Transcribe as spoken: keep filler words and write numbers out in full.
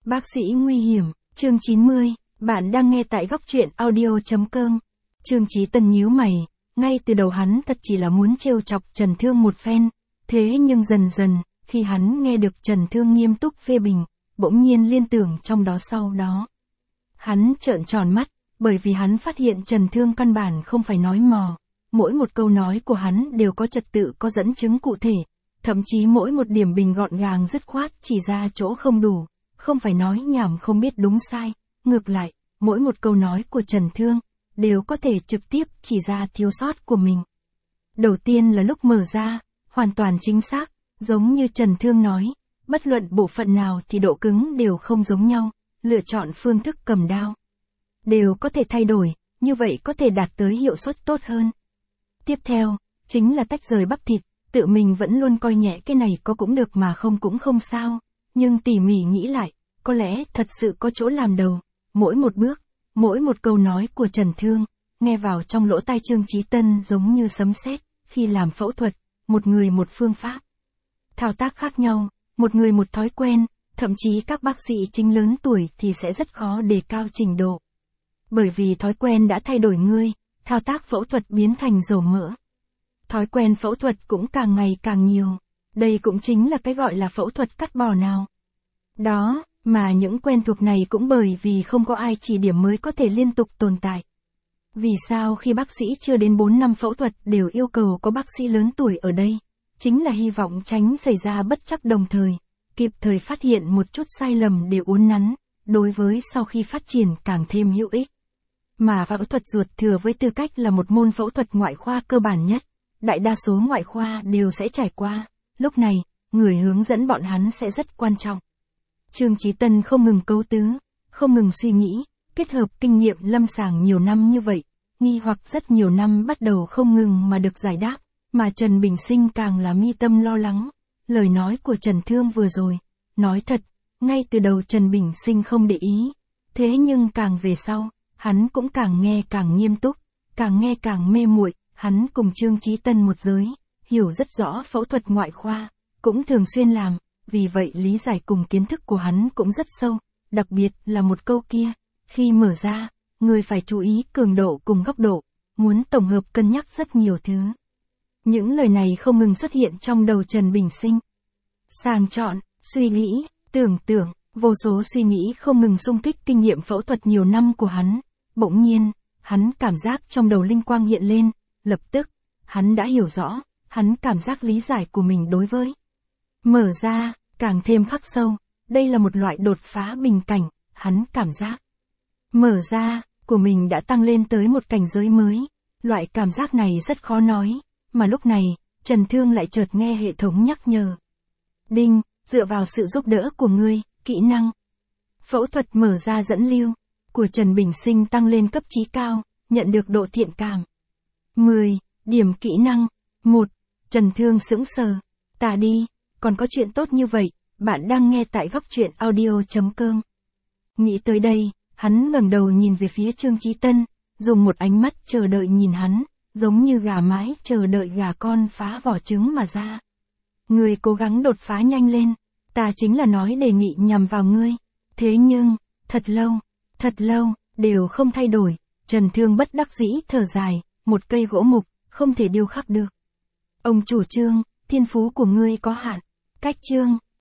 Bác sĩ nguy hiểm, chương chín mươi, bạn đang nghe tại góc truyện audio.com. Trương Chí Tân nhíu mày, ngay từ đầu hắn thật chỉ là muốn trêu chọc Trần Thương một phen, thế nhưng dần dần, khi hắn nghe được Trần Thương nghiêm túc phê bình, bỗng nhiên liên tưởng trong đó sau đó. Hắn trợn tròn mắt, bởi vì hắn phát hiện Trần Thương căn bản không phải nói mò, mỗi một câu nói của hắn đều có trật tự, có dẫn chứng cụ thể, thậm chí mỗi một điểm bình gọn gàng dứt khoát chỉ ra chỗ không đủ, không phải nói nhảm không biết đúng sai, ngược lại, mỗi một câu nói của Trần Thương đều có thể trực tiếp chỉ ra thiếu sót của mình. Đầu tiên là lúc mở ra, hoàn toàn chính xác, giống như Trần Thương nói, bất luận bộ phận nào thì độ cứng đều không giống nhau, lựa chọn phương thức cầm đao đều có thể thay đổi, như vậy có thể đạt tới hiệu suất tốt hơn. Tiếp theo, chính là tách rời bắp thịt, tự mình vẫn luôn coi nhẹ cái này có cũng được mà không cũng không sao, nhưng tỉ mỉ nghĩ lại, có lẽ thật sự có chỗ làm đầu, mỗi một bước, mỗi một câu nói của Trần Thương, nghe vào trong lỗ tai Trương Chí Tân giống như sấm sét, khi làm phẫu thuật, một người một phương pháp. Thao tác khác nhau, một người một thói quen, thậm chí các bác sĩ chính lớn tuổi thì sẽ rất khó đề cao trình độ. Bởi vì thói quen đã thay đổi ngươi, thao tác phẫu thuật biến thành dầu mỡ. Thói quen phẫu thuật cũng càng ngày càng nhiều. Đây cũng chính là cái gọi là phẫu thuật cắt bỏ nào. Đó, mà những quen thuộc này cũng bởi vì không có ai chỉ điểm mới có thể liên tục tồn tại. Vì sao khi bác sĩ chưa đến bốn năm phẫu thuật đều yêu cầu có bác sĩ lớn tuổi ở đây? Chính là hy vọng tránh xảy ra bất trắc, đồng thời kịp thời phát hiện một chút sai lầm để uốn nắn, đối với sau khi phát triển càng thêm hữu ích. Mà phẫu thuật ruột thừa với tư cách là một môn phẫu thuật ngoại khoa cơ bản nhất, đại đa số ngoại khoa đều sẽ trải qua, lúc này, người hướng dẫn bọn hắn sẽ rất quan trọng. Trương Chí Tân không ngừng cấu tứ, không ngừng suy nghĩ, kết hợp kinh nghiệm lâm sàng nhiều năm như vậy, nghi hoặc rất nhiều năm bắt đầu không ngừng mà được giải đáp, mà Trần Bình Sinh càng là mi tâm lo lắng. Lời nói của Trần Thương vừa rồi, nói thật, ngay từ đầu Trần Bình Sinh không để ý, thế nhưng càng về sau, hắn cũng càng nghe càng nghiêm túc, càng nghe càng mê muội. Hắn cùng Trương Chí Tân một giới, hiểu rất rõ phẫu thuật ngoại khoa, cũng thường xuyên làm, vì vậy lý giải cùng kiến thức của hắn cũng rất sâu, đặc biệt là một câu kia, khi mở ra, người phải chú ý cường độ cùng góc độ, muốn tổng hợp cân nhắc rất nhiều thứ. Những lời này không ngừng xuất hiện trong đầu Trần Bình Sinh. Sàng chọn, suy nghĩ, tưởng tượng, vô số suy nghĩ không ngừng xung kích kinh nghiệm phẫu thuật nhiều năm của hắn, bỗng nhiên, hắn cảm giác trong đầu linh quang hiện lên. Lập tức, hắn đã hiểu rõ, hắn cảm giác lý giải của mình đối với mở ra, càng thêm khắc sâu, đây là một loại đột phá bình cảnh, hắn cảm giác mở ra, của mình đã tăng lên tới một cảnh giới mới, loại cảm giác này rất khó nói, mà lúc này, Trần Thương lại chợt nghe hệ thống nhắc nhở. Đinh, dựa vào sự giúp đỡ của ngươi, kỹ năng phẫu thuật mở ra dẫn lưu, của Trần Bình Sinh tăng lên cấp chí cao, nhận được độ thiện cảm. mười. Điểm kỹ năng. một. Trần Thương sững sờ. Ta đi, còn có chuyện tốt như vậy, bạn đang nghe tại góc truyện audio.com. Nghĩ tới đây, hắn ngẩng đầu nhìn về phía Trương Chí Tân, dùng một ánh mắt chờ đợi nhìn hắn, giống như gà mái chờ đợi gà con phá vỏ trứng mà ra. Ngươi cố gắng đột phá nhanh lên, ta chính là nói đề nghị nhằm vào ngươi. Thế nhưng, thật lâu, thật lâu, đều không thay đổi. Trần Thương bất đắc dĩ thở dài. Một cây gỗ mục, không thể điêu khắc được. Ông chủ Trương, thiên phú của ngươi có hạn. Cách Trương